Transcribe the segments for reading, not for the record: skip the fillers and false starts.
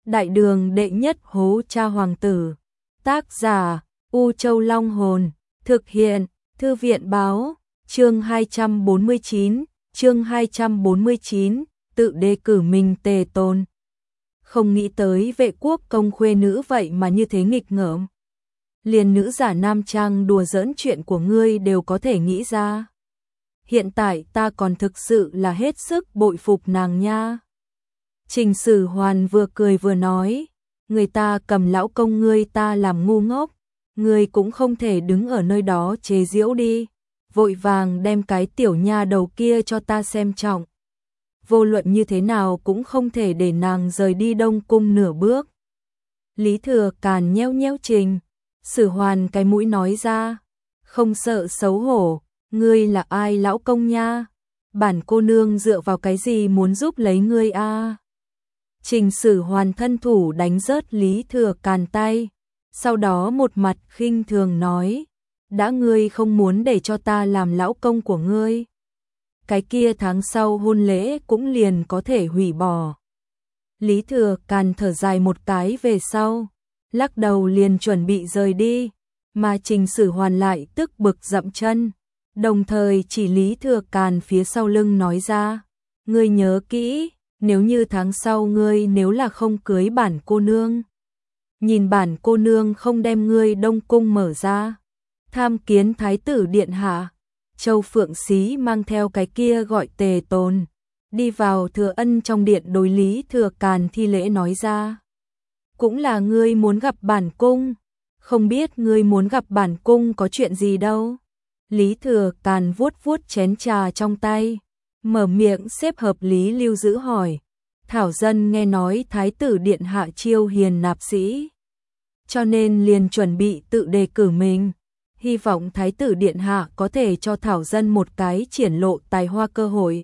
Đại đường đệ nhất hố cha hoàng tử. Tác giả U Châu Long Hồn. Thực hiện Thư viện Báo. Chương 249, tự đề cử mình Tề Tôn. Không nghĩ tới Vệ quốc công khuê nữ vậy mà như thế nghịch ngợm. Liền nữ giả nam trang đùa giỡn chuyện của ngươi đều có thể nghĩ ra. Hiện tại ta còn thực sự là hết sức bội phục nàng nha. Trình Sử Hoàn vừa cười vừa nói, người ta cầm lão công ngươi ta làm ngu ngốc, ngươi cũng không thể đứng ở nơi đó chế giễu đi, vội vàng đem cái tiểu nha đầu kia cho ta xem trọng. Vô luận như thế nào cũng không thể để nàng rời đi Đông Cung nửa bước. Lý Thừa Càn nheo nheo Trình Sử Hoàn cái mũi nói ra, không sợ xấu hổ, ngươi là ai lão công nha, bản cô nương dựa vào cái gì muốn giúp lấy ngươi a? Trình Sử Hoàn thân thủ đánh rớt Lý Thừa Càn tay, sau đó một mặt khinh thường nói, đã ngươi không muốn để cho ta làm lão công của ngươi, cái kia tháng sau hôn lễ cũng liền có thể hủy bỏ. Lý Thừa Càn thở dài một cái về sau, lắc đầu liền chuẩn bị rời đi, mà Trình Sử Hoàn lại tức bực dậm chân, đồng thời chỉ Lý Thừa Càn phía sau lưng nói ra, ngươi nhớ kỹ, nếu như tháng sau ngươi nếu là không cưới bản cô nương, nhìn bản cô nương không đem ngươi Đông Cung mở ra, tham kiến thái tử điện hạ. Châu Phượng Xí mang theo cái kia gọi Tề Tôn, đi vào Thừa Ân trong điện đối Lý Thừa Càn thi lễ nói ra. Cũng là ngươi muốn gặp bản cung, không biết ngươi muốn gặp bản cung có chuyện gì đâu. Lý Thừa Càn vuốt vuốt chén trà trong tay, mở miệng xếp hợp lý lưu giữ hỏi. Thảo dân nghe nói thái tử điện hạ chiêu hiền nạp sĩ, cho nên liền chuẩn bị tự đề cử mình. Hy vọng thái tử điện hạ có thể cho Thảo dân một cái triển lộ tài hoa cơ hội.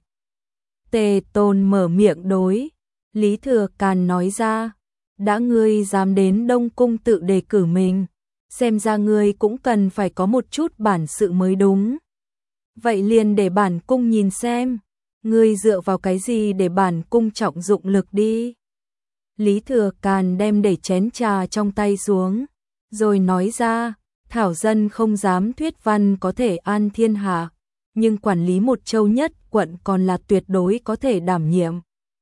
Tề Tôn mở miệng đối Lý Thừa Càn nói ra, đã ngươi dám đến Đông Cung tự đề cử mình, xem ra ngươi cũng cần phải có một chút bản sự mới đúng. Vậy liền để bản cung nhìn xem, ngươi dựa vào cái gì để bản cung trọng dụng lực đi. Lý Thừa Càn đem để chén trà trong tay xuống, rồi nói ra, Thảo dân không dám thuyết văn có thể an thiên hạ, nhưng quản lý một châu nhất quận còn là tuyệt đối có thể đảm nhiệm.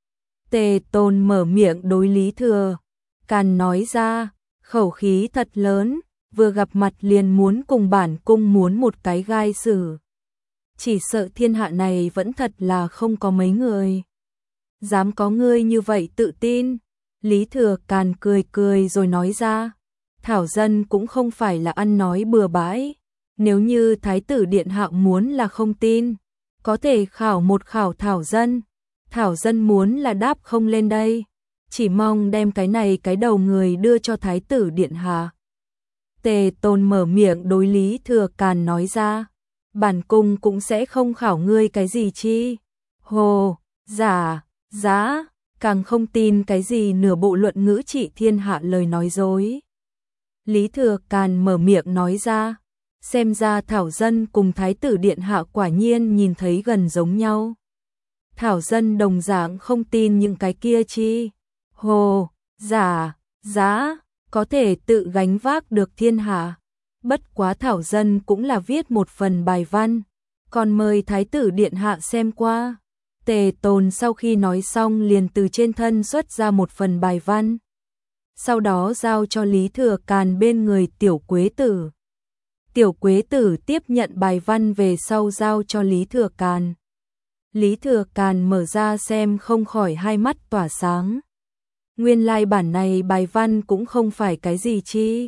Tề Tôn mở miệng đối Lý Thừa Càn nói ra, khẩu khí thật lớn, vừa gặp mặt liền muốn cùng bản cung muốn một cái gai sử. Chỉ sợ thiên hạ này vẫn thật là không có mấy người dám có ngươi như vậy tự tin. Lý Thừa Càn cười cười rồi nói ra, Thảo dân cũng không phải là ăn nói bừa bãi, nếu như thái tử điện hạ muốn là không tin, có thể khảo một khảo Thảo dân muốn là đáp không lên đây, chỉ mong đem cái này cái đầu người đưa cho thái tử điện hạ. Tề Tôn mở miệng đối Lý Thừa Càn nói ra, bản cung cũng sẽ không khảo ngươi cái gì chi. Hồ, giả, giá, càng không tin cái gì nửa bộ luận ngữ trị thiên hạ lời nói dối. Lý Thừa Càn mở miệng nói ra, xem ra Thảo dân cùng thái tử điện hạ quả nhiên nhìn thấy gần giống nhau. Thảo dân đồng dạng không tin những cái kia chi. Hồ, giả, giá, có thể tự gánh vác được thiên hạ. Bất quá Thảo dân cũng là viết một phần bài văn, còn mời thái tử điện hạ xem qua. Tề Tôn sau khi nói xong liền từ trên thân xuất ra một phần bài văn, sau đó giao cho Lý Thừa Càn bên người Tiểu Quế Tử. Tiểu Quế Tử tiếp nhận bài văn về sau giao cho Lý Thừa Càn. Lý Thừa Càn mở ra xem không khỏi hai mắt tỏa sáng. Nguyên lai bản này bài văn cũng không phải cái gì chi.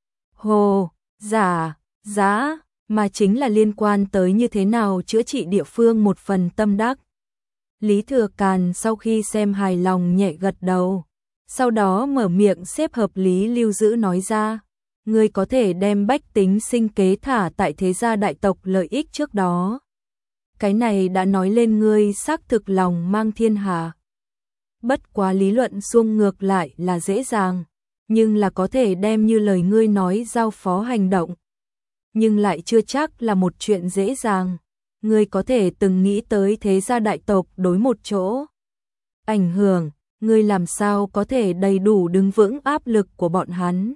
Hồ, giả, giá, mà chính là liên quan tới như thế nào chữa trị địa phương một phần tâm đắc. Lý Thừa Càn sau khi xem hài lòng nhẹ gật đầu, sau đó mở miệng xếp hợp lý lưu giữ nói ra, ngươi có thể đem bách tính sinh kế thả tại thế gia đại tộc lợi ích trước đó. Cái này đã nói lên ngươi xác thực lòng mang thiên hạ. Bất quá lý luận xuông ngược lại là dễ dàng, nhưng là có thể đem như lời ngươi nói giao phó hành động, nhưng lại chưa chắc là một chuyện dễ dàng. Ngươi có thể từng nghĩ tới thế gia đại tộc đối một chỗ ảnh hưởng, ngươi làm sao có thể đầy đủ đứng vững áp lực của bọn hắn,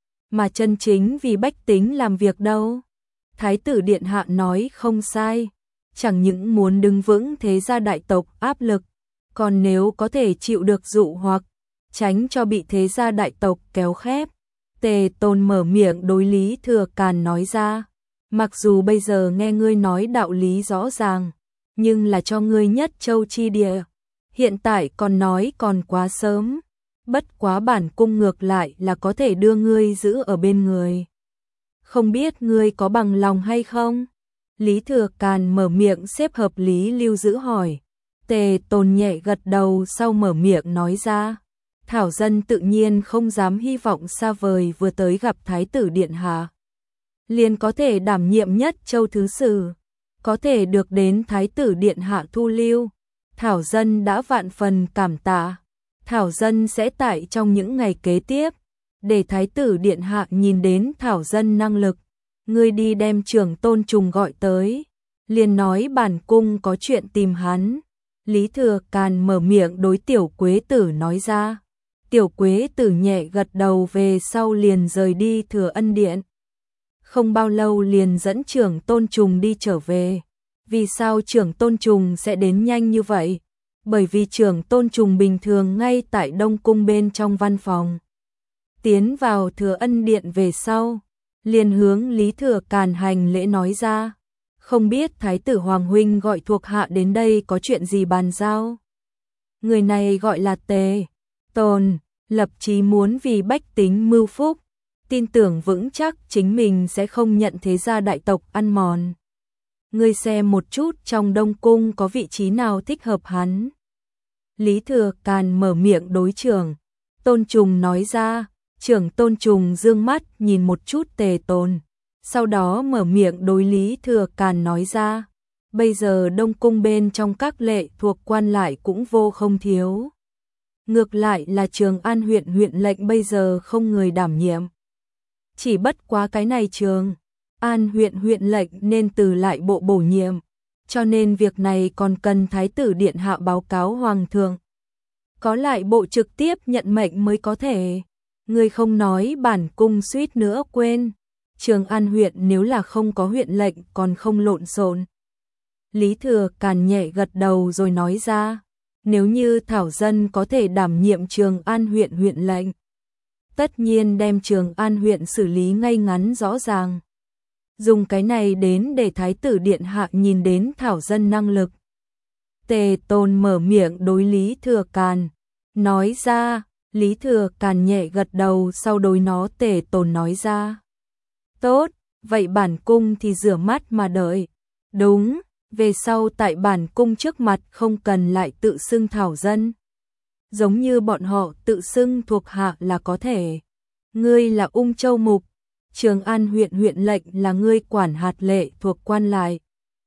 mà chân chính vì bách tính làm việc đâu. Thái tử điện hạ nói không sai, chẳng những muốn đứng vững thế gia đại tộc áp lực, còn nếu có thể chịu được dụ hoặc, tránh cho bị thế gia đại tộc kéo khép. Tề Tôn mở miệng đối Lý Thừa Càn nói ra, mặc dù bây giờ nghe ngươi nói đạo lý rõ ràng, nhưng là cho ngươi nhất châu chi địa, hiện tại còn nói còn quá sớm, bất quá bản cung ngược lại là có thể đưa ngươi giữ ở bên người. Không biết ngươi có bằng lòng hay không? Lý Thừa Càn mở miệng xếp hợp lý lưu giữ hỏi. Tề Tôn nhẹ gật đầu sau mở miệng nói ra. Thảo dân tự nhiên không dám hy vọng xa vời vừa tới gặp Thái tử Điện Hạ. Liền có thể đảm nhiệm nhất châu thứ sử, có thể được đến Thái tử Điện Hạ thu lưu. Thảo dân đã vạn phần cảm tạ. Thảo dân sẽ tại trong những ngày kế tiếp, để Thái tử Điện Hạ nhìn đến Thảo dân năng lực. Ngươi đi đem Trưởng Tôn Trùng gọi tới, liền nói bản cung có chuyện tìm hắn. Lý Thừa Càn mở miệng đối Tiểu Quế Tử nói ra. Tiểu Quế Tử nhẹ gật đầu về sau liền rời đi Thừa Ân Điện. Không bao lâu liền dẫn Trưởng Tôn Trùng đi trở về. Vì sao Trưởng Tôn Trùng sẽ đến nhanh như vậy? Bởi vì Trưởng Tôn Trùng bình thường ngay tại Đông Cung bên trong văn phòng. Tiến vào Thừa Ân Điện về sau, liền hướng Lý Thừa Càn hành lễ nói ra. Không biết Thái tử Hoàng huynh gọi thuộc hạ đến đây có chuyện gì bàn giao? Người này gọi là Tề Tôn, lập chí muốn vì bách tính mưu phúc, tin tưởng vững chắc chính mình sẽ không nhận thế gia đại tộc ăn mòn. Ngươi xem một chút trong Đông Cung có vị trí nào thích hợp hắn. Lý Thừa Càn mở miệng đối Trưởng Tôn Trùng nói ra. Trưởng Tôn Trùng dương mắt nhìn một chút Tề Tôn, sau đó mở miệng đối Lý Thừa Càn nói ra. Bây giờ Đông Cung bên trong các lệ thuộc quan lại cũng vô không thiếu. Ngược lại là Trường An huyện lệnh bây giờ không người đảm nhiệm. Chỉ bất quá cái này Trường An huyện lệnh nên từ lại bộ bổ nhiệm, cho nên việc này còn cần Thái tử Điện Hạ báo cáo Hoàng thượng. Có lại bộ trực tiếp nhận mệnh mới có thể. Ngươi không nói bản cung suýt nữa quên. Trường An huyện nếu là không có huyện lệnh còn không lộn xộn. Lý Thừa Càn nhẹ gật đầu rồi nói ra. Nếu như Thảo dân có thể đảm nhiệm Trường An huyện lệnh, tất nhiên đem Trường An huyện xử lý ngay ngắn rõ ràng. Dùng cái này đến để Thái tử Điện Hạ nhìn đến Thảo dân năng lực. Tề Tôn mở miệng đối Lý Thừa Càn nói ra. Lý Thừa Càn nhẹ gật đầu sau đối nó Tề Tôn nói ra. Tốt, vậy bản cung thì rửa mắt mà đợi. Đúng, về sau tại bản cung trước mặt không cần lại tự xưng Thảo dân. Giống như bọn họ tự xưng thuộc hạ là có thể. Ngươi là Ung Châu Mục, Trường An huyện lệnh là ngươi quản hạt lệ thuộc quan lại.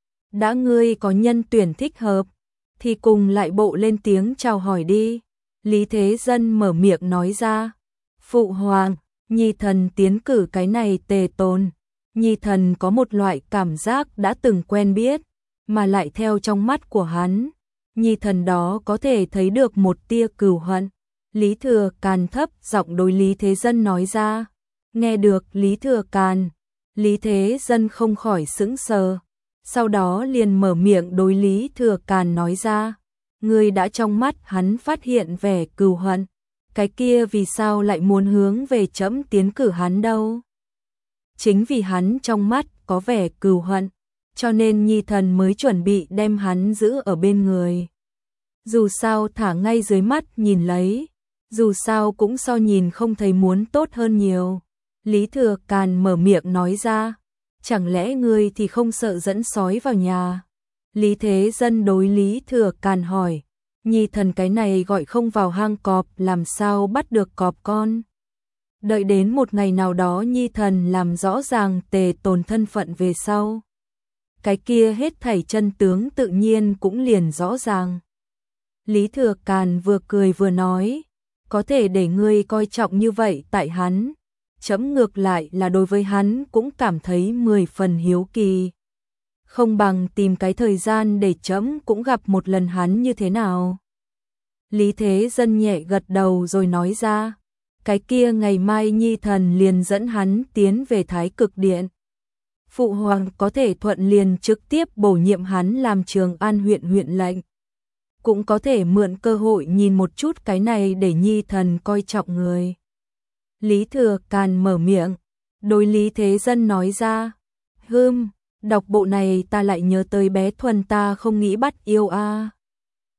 Đã ngươi có nhân tuyển thích hợp, thì cùng lại bộ lên tiếng chào hỏi đi. Lý Thế Dân mở miệng nói ra. Phụ hoàng, nhi thần tiến cử cái này Tề Tôn. Nhi thần có một loại cảm giác đã từng quen biết, mà lại theo trong mắt của hắn, nhi thần đó có thể thấy được một tia cừu hận. Lý Thừa Càn thấp giọng đối Lý Thế Dân nói ra. Nghe được Lý Thừa Càn, Lý Thế Dân không khỏi sững sờ. Sau đó liền mở miệng đối Lý Thừa Càn nói ra. Ngươi đã trong mắt hắn phát hiện vẻ cừu hận, cái kia vì sao lại muốn hướng về trẫm tiến cử hắn đâu? Chính vì hắn trong mắt có vẻ cừu hận, cho nên nhi thần mới chuẩn bị đem hắn giữ ở bên người. Dù sao thả ngay dưới mắt nhìn lấy, dù sao cũng so nhìn không thấy muốn tốt hơn nhiều. Lý Thừa Càn mở miệng nói ra. Chẳng lẽ ngươi thì không sợ dẫn sói vào nhà? Lý Thế Dân đối Lý Thừa Càn hỏi. Nhi thần cái này gọi không vào hang cọp làm sao bắt được cọp con? Đợi đến một ngày nào đó nhi thần làm rõ ràng Tề Tôn thân phận về sau. Cái kia hết thảy chân tướng tự nhiên cũng liền rõ ràng. Lý Thừa Càn vừa cười vừa nói. Có thể để ngươi coi trọng như vậy tại hắn. Chấm ngược lại là đối với hắn cũng cảm thấy 10 phần hiếu kỳ. Không bằng tìm cái thời gian để chấm cũng gặp một lần hắn như thế nào. Lý Thế Dân nhẹ gật đầu rồi nói ra, cái kia ngày mai Nhi thần liền dẫn hắn tiến về Thái Cực Điện. Phụ hoàng có thể thuận liền trực tiếp bổ nhiệm hắn làm Trường An huyện huyện lệnh. Cũng có thể mượn cơ hội nhìn một chút cái này để Nhi thần coi trọng người. Lý Thừa Càn mở miệng, đối Lý Thế Dân nói ra, đọc bộ này ta lại nhớ tới bé Thuần ta không nghĩ bắt yêu a.